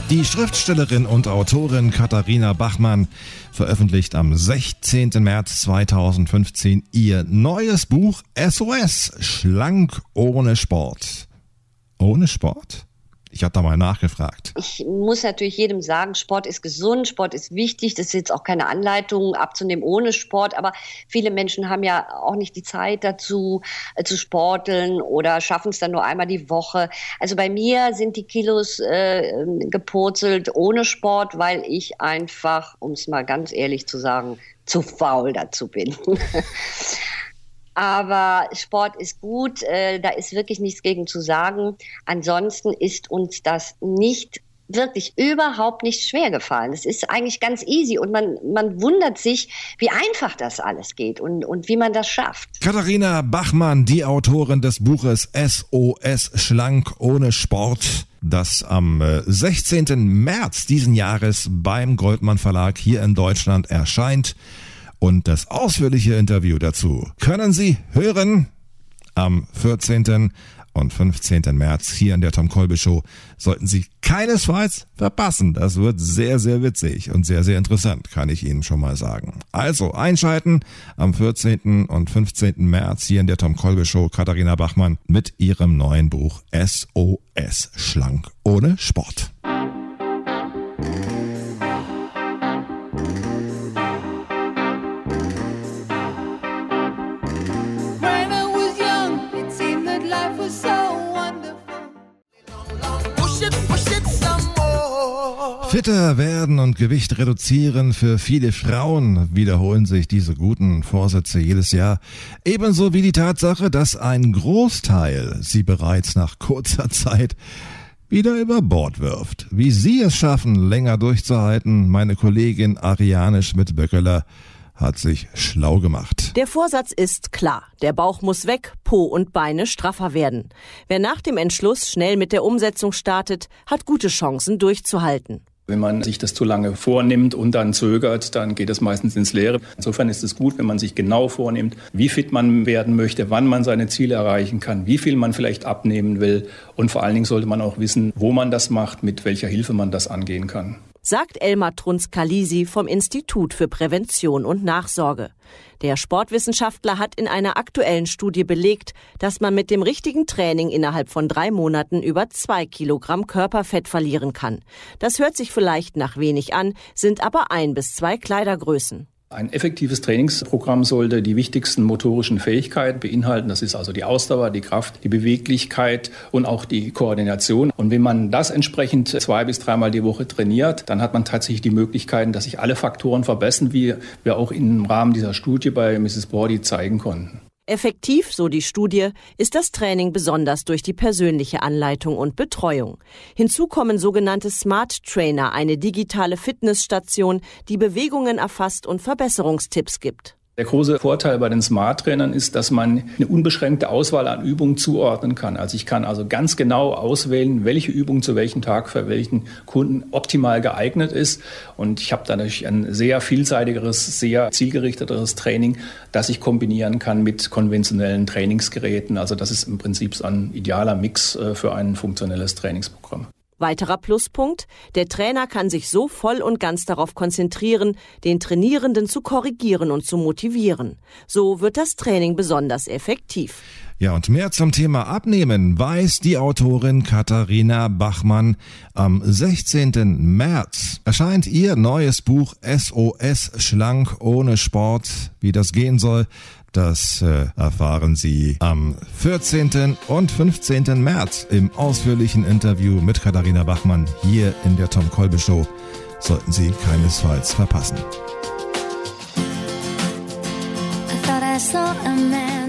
Die Schriftstellerin und Autorin Katharina Bachmann veröffentlicht am 16. März 2015 ihr neues Buch SOS, Schlank ohne Sport. Ohne Sport? Ich habe da mal nachgefragt. Ich muss natürlich jedem sagen, Sport ist gesund, Sport ist wichtig. Das ist jetzt auch keine Anleitung abzunehmen ohne Sport. Aber viele Menschen haben ja auch nicht die Zeit dazu, zu sporteln oder schaffen es dann nur einmal die Woche. Also bei mir sind die Kilos gepurzelt ohne Sport, weil ich einfach, um es mal ganz ehrlich zu sagen, zu faul dazu bin. Aber Sport ist gut, da ist wirklich nichts gegen zu sagen. Ansonsten ist uns das überhaupt nicht schwer gefallen. Es ist eigentlich ganz easy und man wundert sich, wie einfach das alles geht und wie man das schafft. Katharina Bachmann, die Autorin des Buches SOS, Schlank ohne Sport, das am 16. März diesen Jahres beim Goldmann Verlag hier in Deutschland erscheint. Und das ausführliche Interview dazu können Sie hören am 14. und 15. März hier in der Tom Kolbe Show. Sollten Sie keinesfalls verpassen. Das wird sehr, sehr witzig und sehr, sehr interessant, kann ich Ihnen schon mal sagen. Also einschalten am 14. und 15. März hier in der Tom Kolbe Show. Katharina Bachmann mit ihrem neuen Buch SOS, Schlank ohne Sport. Fitter werden und Gewicht reduzieren, für viele Frauen wiederholen sich diese guten Vorsätze jedes Jahr. Ebenso wie die Tatsache, dass ein Großteil sie bereits nach kurzer Zeit wieder über Bord wirft. Wie sie es schaffen, länger durchzuhalten, meine Kollegin Ariane Schmidt-Böckeler hat sich schlau gemacht. Der Vorsatz ist klar. Der Bauch muss weg, Po und Beine straffer werden. Wer nach dem Entschluss schnell mit der Umsetzung startet, hat gute Chancen durchzuhalten. Wenn man sich das zu lange vornimmt und dann zögert, dann geht es meistens ins Leere. Insofern ist es gut, wenn man sich genau vornimmt, wie fit man werden möchte, wann man seine Ziele erreichen kann, wie viel man vielleicht abnehmen will. Und vor allen Dingen sollte man auch wissen, wo man das macht, mit welcher Hilfe man das angehen kann. Sagt Elmar Trunz-Kalisi vom Institut für Prävention und Nachsorge. Der Sportwissenschaftler hat in einer aktuellen Studie belegt, dass man mit dem richtigen Training innerhalb von 3 Monaten über 2 Kilogramm Körperfett verlieren kann. Das hört sich vielleicht nach wenig an, sind aber 1 bis 2 Kleidergrößen. Ein effektives Trainingsprogramm sollte die wichtigsten motorischen Fähigkeiten beinhalten. Das ist also die Ausdauer, die Kraft, die Beweglichkeit und auch die Koordination. Und wenn man das entsprechend 2 bis 3 Mal die Woche trainiert, dann hat man tatsächlich die Möglichkeiten, dass sich alle Faktoren verbessern, wie wir auch im Rahmen dieser Studie bei Mrs. Bordy zeigen konnten. Effektiv, so die Studie, ist das Training besonders durch die persönliche Anleitung und Betreuung. Hinzu kommen sogenannte Smart Trainer, eine digitale Fitnessstation, die Bewegungen erfasst und Verbesserungstipps gibt. Der große Vorteil bei den Smart-Trainern ist, dass man eine unbeschränkte Auswahl an Übungen zuordnen kann. Also ich kann also ganz genau auswählen, welche Übung zu welchem Tag für welchen Kunden optimal geeignet ist. Und ich habe dadurch ein sehr vielseitigeres, sehr zielgerichteteres Training, das ich kombinieren kann mit konventionellen Trainingsgeräten. Also das ist im Prinzip ein idealer Mix für ein funktionelles Trainingsprogramm. Weiterer Pluspunkt: Der Trainer kann sich so voll und ganz darauf konzentrieren, den Trainierenden zu korrigieren und zu motivieren. So wird das Training besonders effektiv. Ja, und mehr zum Thema Abnehmen weiß die Autorin Katharina Bachmann. Am 16. März erscheint ihr neues Buch SOS, Schlank ohne Sport. Wie das gehen soll, das erfahren Sie am 14. und 15. März im ausführlichen Interview mit Katharina Bachmann hier in der Tom Kolbe Show. Sollten Sie keinesfalls verpassen. I thought I saw a man.